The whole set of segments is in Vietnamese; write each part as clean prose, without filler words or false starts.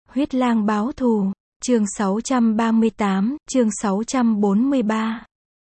Huyết lang báo thù, chương 638, chương 643.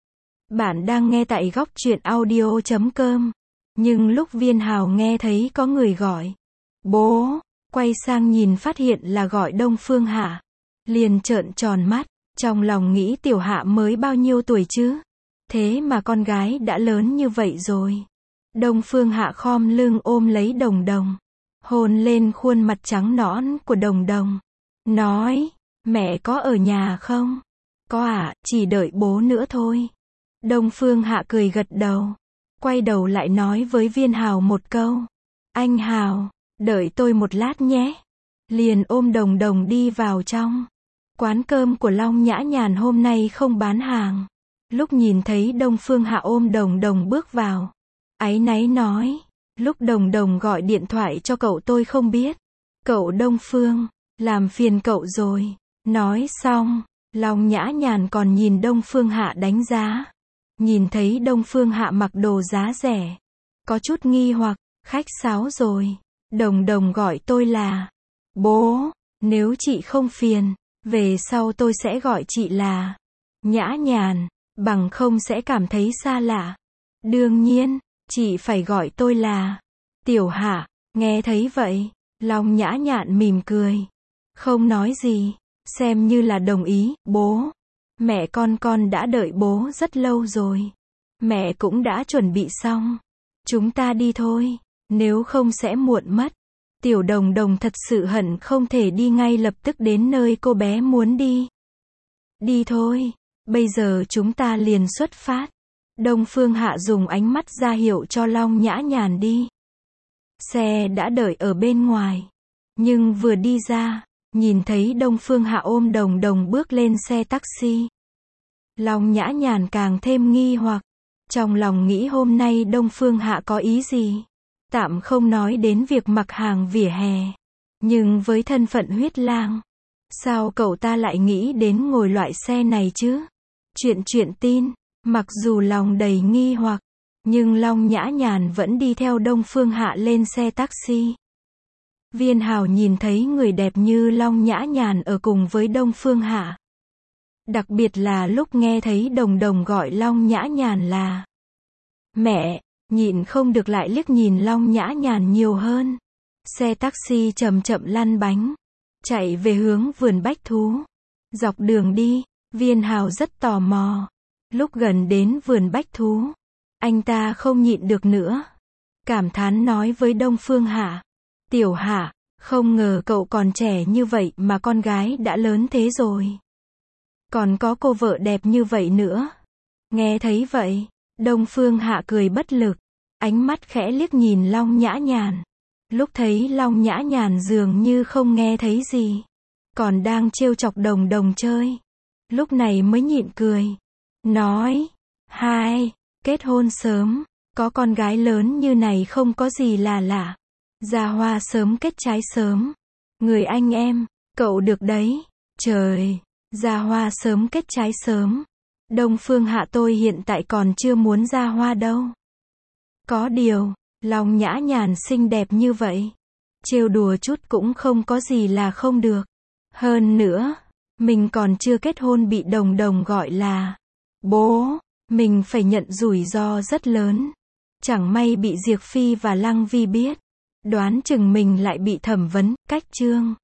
Bạn đang nghe tại góc truyện audio.com. Nhưng lúc Viên Hào nghe thấy có người gọi, bố, quay sang nhìn phát hiện là gọi Đông Phương Hạ. Liền trợn tròn mắt, trong lòng nghĩ Tiểu Hạ mới bao nhiêu tuổi chứ? Thế mà con gái đã lớn như vậy rồi. Đông Phương Hạ khom lưng ôm lấy Đồng Đồng, hôn lên khuôn mặt trắng nõn của Đồng Đồng, nói, mẹ có ở nhà không? Có ạ, chỉ đợi bố nữa thôi. Đông Phương Hạ cười gật đầu, quay đầu lại nói với Viên Hào một câu, anh Hào, đợi tôi một lát nhé. Liền ôm Đồng Đồng đi vào trong. Quán cơm của Long Nhã Nhàn hôm nay không bán hàng. Lúc nhìn thấy Đông Phương Hạ ôm Đồng Đồng bước vào, áy náy nói, lúc Đồng Đồng gọi điện thoại cho cậu tôi không biết. Cậu Đông Phương, làm phiền cậu rồi. Nói xong, Long Nhã Nhàn còn nhìn Đông Phương Hạ đánh giá. Nhìn thấy Đông Phương Hạ mặc đồ giá rẻ, có chút nghi hoặc, khách sáo rồi. Đồng Đồng gọi tôi là bố, nếu chị không phiền, về sau tôi sẽ gọi chị là Nhã Nhàn, bằng không sẽ cảm thấy xa lạ. Đương nhiên, chị phải gọi tôi là Tiểu Hạ. Nghe thấy vậy, Long Nhã Nhạn mỉm cười, không nói gì, xem như là đồng ý. Bố, mẹ con đã đợi bố rất lâu rồi. Mẹ cũng đã chuẩn bị xong. Chúng ta đi thôi, nếu không sẽ muộn mất. Tiểu Đồng Đồng thật sự hận không thể đi ngay lập tức đến nơi cô bé muốn đi. Đi thôi, bây giờ chúng ta liền xuất phát. Đông Phương Hạ dùng ánh mắt ra hiệu cho Long Nhã Nhàn đi. Xe đã đợi ở bên ngoài, nhưng vừa đi ra, nhìn thấy Đông Phương Hạ ôm Đồng Đồng bước lên xe taxi. Long Nhã Nhàn càng thêm nghi hoặc, trong lòng nghĩ hôm nay Đông Phương Hạ có ý gì. Tạm không nói đến việc mặc hàng vỉa hè, nhưng với thân phận huyết lang, sao cậu ta lại nghĩ đến ngồi loại xe này chứ? Chuyện tin, mặc dù lòng đầy nghi hoặc, nhưng Long Nhã Nhàn vẫn đi theo Đông Phương Hạ lên xe taxi. Viên Hào nhìn thấy người đẹp như Long Nhã Nhàn ở cùng với Đông Phương Hạ. Đặc biệt là lúc nghe thấy Đồng Đồng gọi Long Nhã Nhàn là mẹ, nhịn không được lại liếc nhìn Long Nhã Nhàn nhiều hơn. Xe taxi chậm chậm lăn bánh, chạy về hướng vườn bách thú. Dọc đường đi, Viên Hào rất tò mò. Lúc gần đến vườn bách thú, anh ta không nhịn được nữa, cảm thán nói với Đông Phương Hạ, Tiểu Hạ, không ngờ cậu còn trẻ như vậy mà con gái đã lớn thế rồi. Còn có cô vợ đẹp như vậy nữa. Nghe thấy vậy, Đông Phương Hạ cười bất lực, ánh mắt khẽ liếc nhìn Long Nhã Nhàn. Lúc thấy Long Nhã Nhàn dường như không nghe thấy gì, còn đang trêu chọc Đồng Đồng chơi, lúc này mới nhịn cười, nói, hai, kết hôn sớm, có con gái lớn như này không có gì là lạ. Ra hoa sớm kết trái sớm. Người anh em, cậu được đấy. Trời, ra hoa sớm kết trái sớm. Đông Phương Hạ tôi hiện tại còn chưa muốn ra hoa đâu. Có điều, Long Nhã Nhàn xinh đẹp như vậy, trêu đùa chút cũng không có gì là không được. Hơn nữa, mình còn chưa kết hôn bị Đồng Đồng gọi là bố, mình phải nhận rủi ro rất lớn. Chẳng may bị Diệp Phi và Lăng Vi biết, đoán chừng mình lại bị thẩm vấn, cách chương.